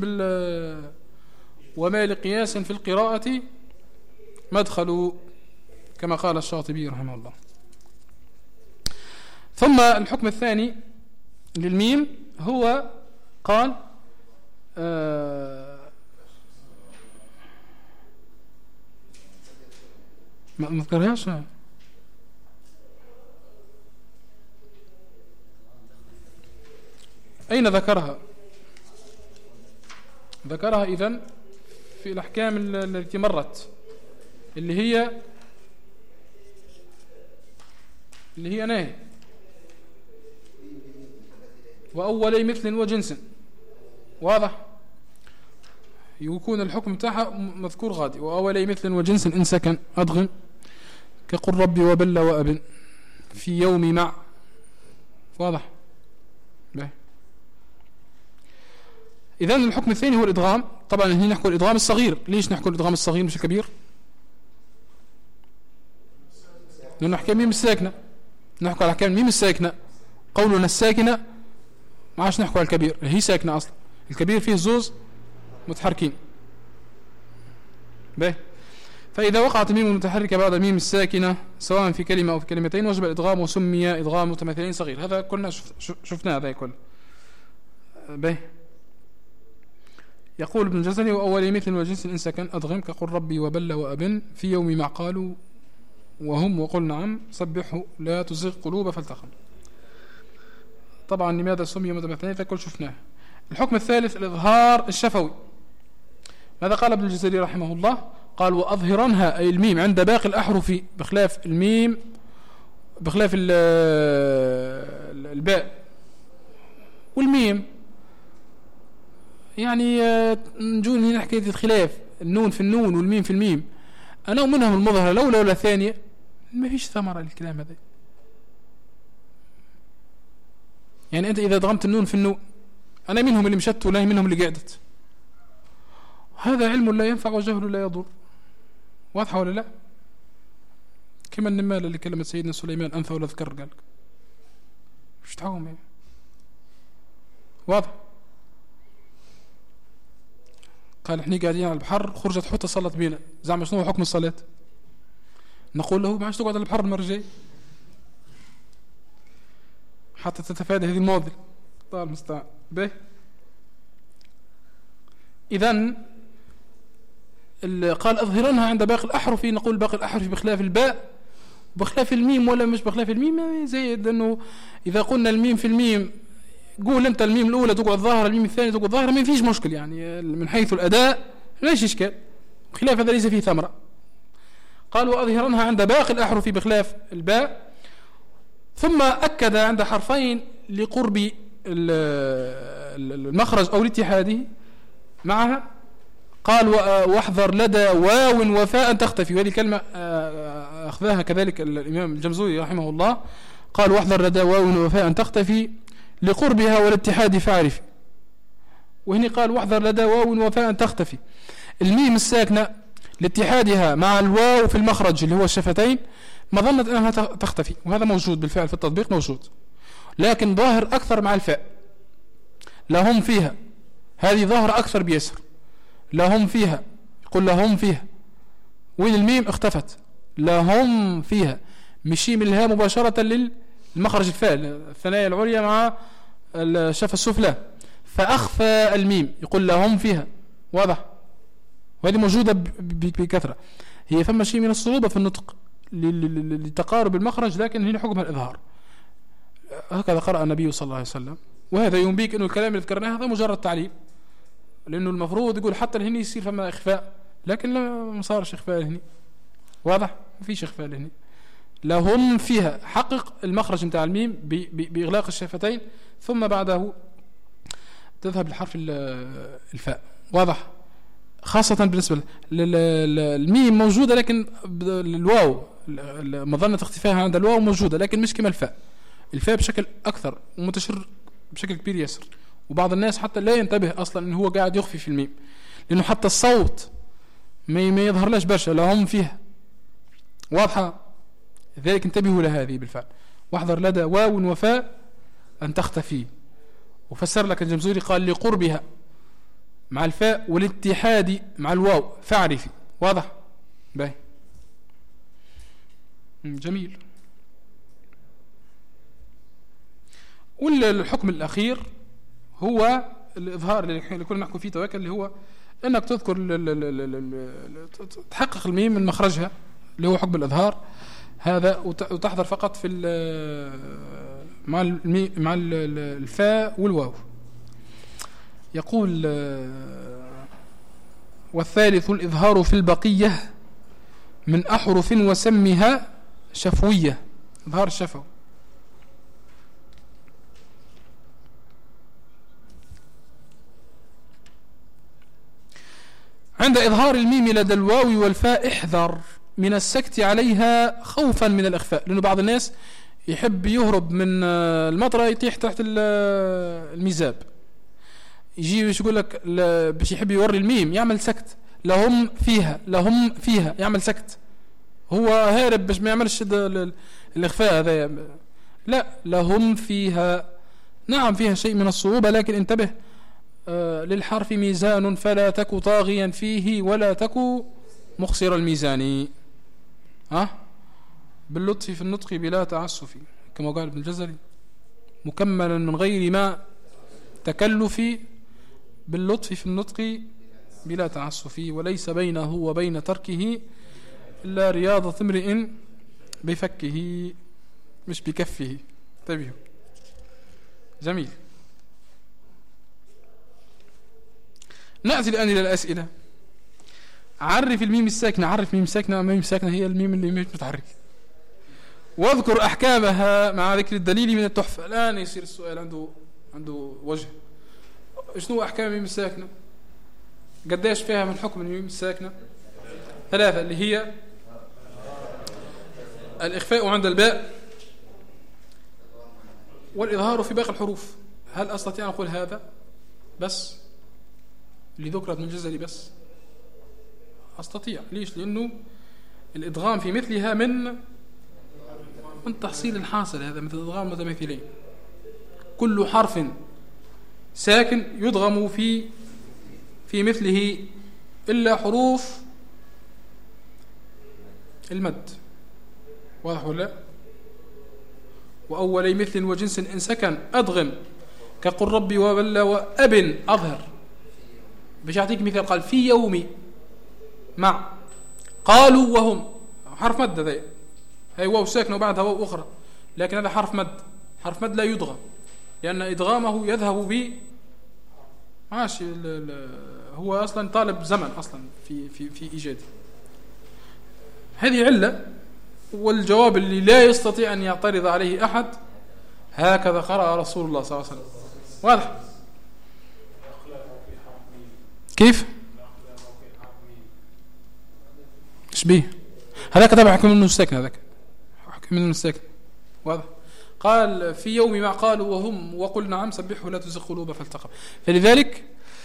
وما لقياس في القراءة مدخل، كما قال الشاطبي رحمه الله. ثم الحكم الثاني للميم هو قال ما نذكرهاش. أين ذكرها إذن في الأحكام التي مرت، اللي هي ناهي وأولي مثل وجنس، واضح؟ يكون الحكم بتاعها مذكور غادي، وأولي مثل وجنس إن سكن أدغم كقل ربي وبل وأبن في يوم مع، واضح؟ إذن الحكم الثاني هو الإدغام. طبعا هنا نحكي الإدغام الصغير. ليش نحكي الإدغام الصغير مش الكبير؟ لأنه نحكي ميم الساكنة، نحكي على أحكام ميم الساكنة. قولنا الساكنة ما عادش نحكي على الكبير، هي ساكنة أصلا. الكبير فيه الزوز متحركين. فإذا وقعت الميم المتحركة بعد الميم الساكنة سواء في كلمة أو في كلمتين وجب الإدغام، وسمي إدغام متماثلين صغير. هذا كلنا شفنا هذا كله. يقول ابن الجزري: وأول مثل وجنس إن سكن أضغم كقل ربي وبل وأبن في يوم ما قالوا وهم وقل نعم سبحوا لا تزغ قلوب فالتقم. طبعا لماذا سمي متمثلين كل شفناه. الحكم الثالث الإظهار الشفوي. ماذا قال ابن الجزري رحمه الله؟ قال: وأظهرنها أي الميم عند باقي الأحرف بخلاف الميم بخلاف الباء والميم. يعني نجون هنا حكاية الخلاف، النون في النون والميم في الميم، أنا ومنهم المظهر الأولى ولا الثانية، ما فيش ثمرة للكلام هذا. يعني أنت إذا ضغمت النون في النون، أنا منهم اللي مشت ولا منهم اللي قعدت، هذا علم لا ينفع وجهل لا يضر. واضحة ولا لا؟ كما النمال اللي كلمت سيدنا سليمان أنثى ولا ذكر، قال مش تعوم يعني. واضح؟ قال احنا قاعدين على البحر، خرجت حوتة صلت بينا، زعما شنو حكم الصلاة؟ نقول له ما عادش تقعد على البحر المرة الجاية حتى تتفادى هذه المواضيع. الله المستعان. به إذن قال أظهرنها عند باقي الأحرف، نقول باقي الأحرف بخلاف الباء بخلاف الميم، ولا مش بخلاف الميم زائد، أنه إذا قلنا الميم في الميم، قول أنت الميم الأولى تقعد ظاهرة، الميم الثانية تقعد ظاهرة، ما فيش مشكل يعني من حيث الأداء ليش إشكال، خلاف هذا ليس فيه ثمرة. قال: وأظهرنها عند باقي الأحرف بخلاف الباء. ثم أكد عند حرفين لقرب المخرج أو الاتحاده معها، قال: واحذر لدى واو وفاء تختفي. وهذه الكلمة أخذها كذلك الإمام الجمزوري رحمه الله، قال: واحذر لدى واو وفاء تختفي لقربها والاتحاد فاعرف. وهنا قال: واحذر لدى واو وفاء تختفي. الميم الساكنة لاتحادها مع الواو في المخرج اللي هو الشفتين مظنة أنها تختفي، وهذا موجود بالفعل في التطبيق موجود، لكن ظاهر أكثر مع الفاء. لهم فيها، هذه ظاهر أكثر بيسر. لهم فيها، قل لهم فيها، وين الميم اختفت، لهم فيها، مشي من الهاء مباشرة للمخرج الفاء الثنايا العليا مع الشفة السفلى، فأخفى الميم، يقول لهم فيها. واضح؟ وهذه موجودة بكثرة. هي فما شيء من الصعوبة في النطق لتقارب المخرج، لكن هنا حكمها الإظهار. هكذا قرأ النبي صلى الله عليه وسلم، وهذا ينبيك أنه الكلام اللي ذكرناه هذا مجرد تعليم، لأنه المفروض يقول حتى الهني يصير فما إخفاء، لكن ما صارش إخفاء الهني. واضح؟ ما فيش إخفاء الهني. لهم فيها، حقق المخرج متاع الميم بإغلاق الشفتين، ثم بعده تذهب لحرف الفاء. واضح؟ خاصة بالنسبة للميم موجودة، لكن الواو مظنة اختفائها عند الواو موجودة، لكن مش كما الفاء بشكل أكثر ومتشر بشكل كبير يسر. وبعض الناس حتى لا ينتبه أصلا إن هو قاعد يخفي في الميم، لأنه حتى الصوت ما يظهر لاش برشا. لهم فيها. واضحة؟ لذلك انتبهوا لهذه بالفعل. واحذر لدى واو وفاء أن تختفي. وفسر لك الجمزوري قال: لقربها مع الفاء والاتحاد مع الواو فاعرفي. واضح؟ باهي، جميل. والحكم الأخير هو الإظهار اللي كنا نحكي فيه توكل، اللي هو أنك تذكر تحقق الميم من مخرجها، اللي هو حكم الإظهار هذا، وتحضر فقط في مع الفاء والواو. يقول: والثالث الإظهار في البقية من أحرف وسمها شفوية. إظهار الشفوي. عند إظهار الميم لدى الواو والفاء احذر من السكت عليها خوفا من الإخفاء، لأنه بعض الناس يحب يهرب من المطرة يطيح تحت الميزاب، يجي باش يقول لك باش يحب يوري الميم يعمل سكت. لهم فيها، لهم فيها، يعمل سكت، هو هارب باش ما يعملش الإخفاء هذا. لا، لهم فيها، نعم فيها شيء من الصعوبة، لكن انتبه للحرف ميزان فلا تك طاغيا فيه ولا تك مخسر الميزان. باللطف في النطق بلا تعسف، كما قال ابن الجزري: مكملا من غير ما تكلف باللطف في النطق بلا تعسف، وليس بينه وبين تركه إلا رياضة امرئ بفكه مش بكفه. انتبهوا. جميل. نأتي الآن إلى الأسئلة. عرف الميم الساكنة. عرف ميم ساكنة. الميم الساكنة هي الميم اللي مش متحرك، واذكر أحكامها مع ذكر الدليل من التحفة. الآن يصير السؤال عنده وجه. شنو أحكام الميم الساكنة؟ قديش فيها من حكم الميم الساكنة؟ 3 اللي هي الإخفاء عند الباء، والإظهار في باقي الحروف. هل أستطيع أن أقول هذا بس اللي ذكرت من الجزري بس؟ أستطيع. ليش؟ لأنه الإدغام في مثلها من تحصيل الحاصل. هذا مثل إدغام متماثلين. كل حرف ساكن يدغم في مثله إلا حروف المد. واضح ولا؟ وأولي مثل وجنس إن سكن أدغم كقل ربي وبلا وأب أظهر. باش أعطيك مثال. قال في يومي مع قالوا وهم حرف مد. ذي هي واو ساكنة وبعدها واو أخرى، لكن هذا حرف مد. حرف مد لا يدغم لأن إدغامه يذهب ب ماشي. هو أصلا طالب زمن أصلا في إيجاده. هذه علة. والجواب اللي لا يستطيع أن يعترض عليه أحد: هكذا قرأ رسول الله صلى الله عليه وسلم. واضح؟ كيف؟ شبيه هذاك تبع حكم منه الساكن. هذاك حكم منه الساكن. واضح؟ قال في يوم ما قالوا وهم وقل نعم سبحوا لا تزغ قلوب فالتقم. فلذلك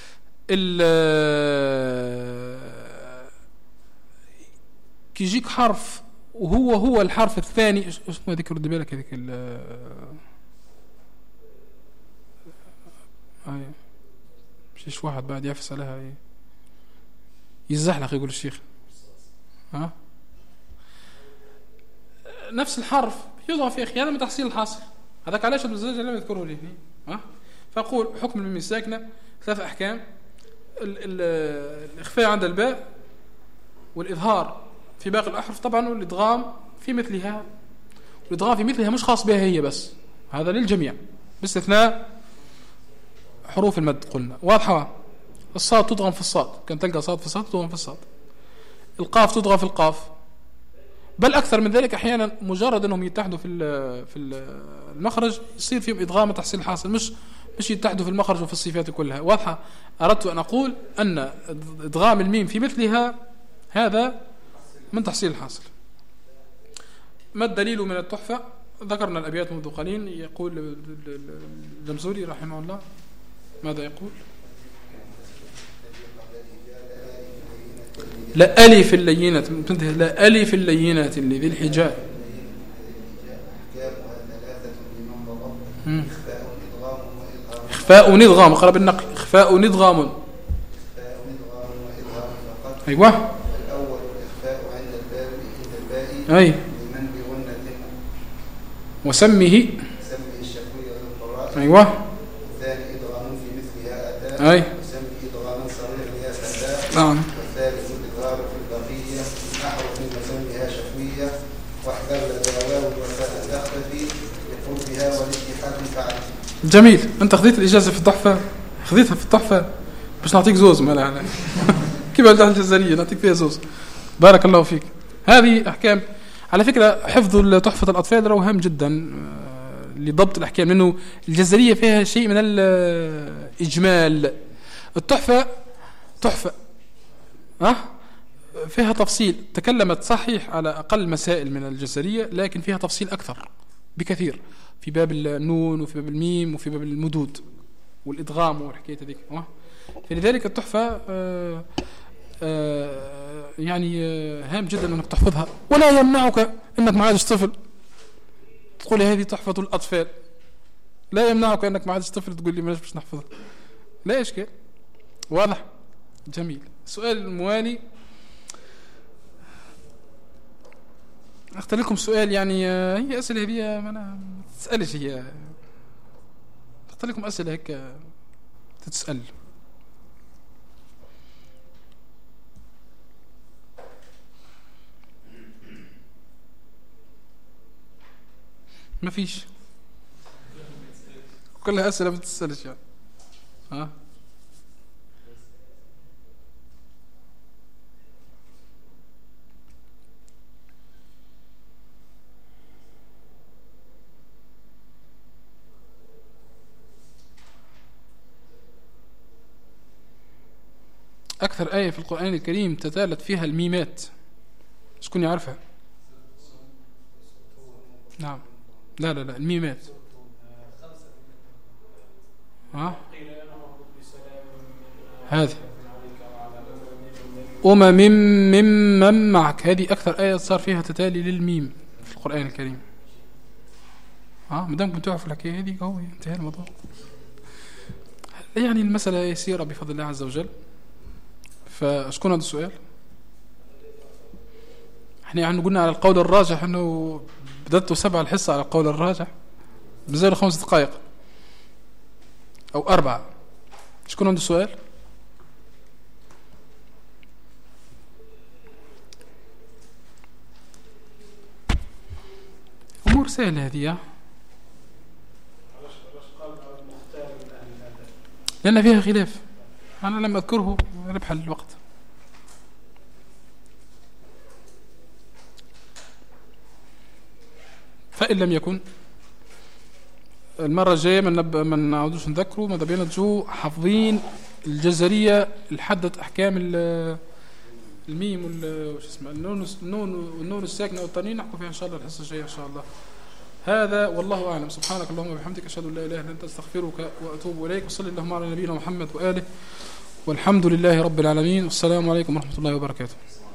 كيجيك حرف وهو الحرف الثاني. اسمه هذيك رد بالك هذيك مش واحد بعد يفس لها يزحلق يقول الشيخ. نفس الحرف يضع في أخي. هذا من تحصيل الحاصل. هذاك علاش ابن الزجاج لم يذكره لي. فأقول حكم الميم الساكنة 3 أحكام: الإخفاء عند الباء، والإظهار في باقي الأحرف طبعا، والإدغام في مثلها. والإدغام في مثلها مش خاص بها هي بس، هذا للجميع باستثناء حروف المد. قلنا واضحة. الصاد تدغم في الصاد، كان تلقى صاد في صاد تدغم في الصاد. القاف تدغم في القاف، بل أكثر من ذلك. أحيانا مجرد أنهم يتحدوا في المخرج يصير فيهم إدغام تحصيل حاصل، مش يتحدوا في المخرج وفي الصفات كلها. واضحة. أردت أن أقول أن إدغام الميم في مثلها هذا من تحصيل الحاصل. ما الدليل من التحفة؟ ذكرنا الأبيات منذ قليل. يقول الجمزوري رحمه الله ماذا يقول؟ لا ألف اللينات. لا ألف اللينات لذي الحجاء. إخفاء ندغام. قرب النقل. إخفاء ندغام. أيوة. الأول الإخفاء عند الباء أي لمن بغنة وسمه الشفوي للقراء. أيوة. الثاني إدغام في مثلها أتى. أي وسمه إدغاما صريحا فتاة. نعم. والثالث الإظهار في البقية نحو من وسمها شفوية. واحذر لدواو وساء تختفي لقربها والاتحاد فعل. جميل. أنت خذيت الإجازة في التحفة. خذيتها في التحفة باش نعطيك زوز. ما لا كيف الجهة الجزائرية نعطيك فيها زوز. بارك الله فيك. هذه أحكام. على فكرة حفظ تحفة الأطفال راه هام جدا لضبط الأحكام، لأنه الجزائرية فيها شيء من الإجمال. التحفة تحفة فيها تفصيل. تكلمت صحيح على أقل مسائل من الجزائرية، لكن فيها تفصيل أكثر بكثير في باب النون وفي باب الميم وفي باب المدود والإدغام والحكاية ذيك. فلذلك التحفة يعني هام جدا أنك تحفظها، ولا يمنعك أنك ما عادش طفل تقول هذه تحفة الأطفال. لا يمنعك أنك ما عادش طفل تقول لي ماذا باش نحفظها. لا إشكال. واضح. جميل. السؤال الموالي أختار لكم سؤال. يعني هي أسئلة هذه ما تسألش. هي أختار لكم أسئلة هيك تتسأل. ما فيش، كلها أسئلة ما تتسألش يعني. ها أكثر آية في القرآن الكريم تتالت فيها الميمات، شكون يعرفها؟ نعم. لا الميمات. ها هذه ممن معك، هذه أكثر آية صار فيها تتالي للميم في القرآن الكريم. مدام كنت تعرف الحكاية هذه هو انتهى الموضوع. يعني المسألة يسيرة بفضل الله عز وجل. فأشكون هذا السؤال؟ احنا يعني قلنا على القول الراجح انه بدأت 7 الحصة على القول الراجح، بزال 5 دقائق او 4. شكون عنده سؤال؟ امور سهلة هذه، لأن فيها خلاف، أنا لم أذكره ربح الوقت. فإن لم يكن المرة الجاية ما نعودوش نذكره، ماذا بينا تجو حافظين الجزرية الحدث أحكام الميم وش اسمه النون الساكنة والتنوين، نحكوا فيها إن شاء الله الحصة الجاية إن شاء الله. هذا والله أعلم. سبحانك اللهم وبحمدك، أشهد أن لا إله إلا أنت، أستغفرك وأتوب إليك. وصلى اللهم على نبينا محمد وآله، والحمد لله رب العالمين، والسلام عليكم ورحمة الله وبركاته.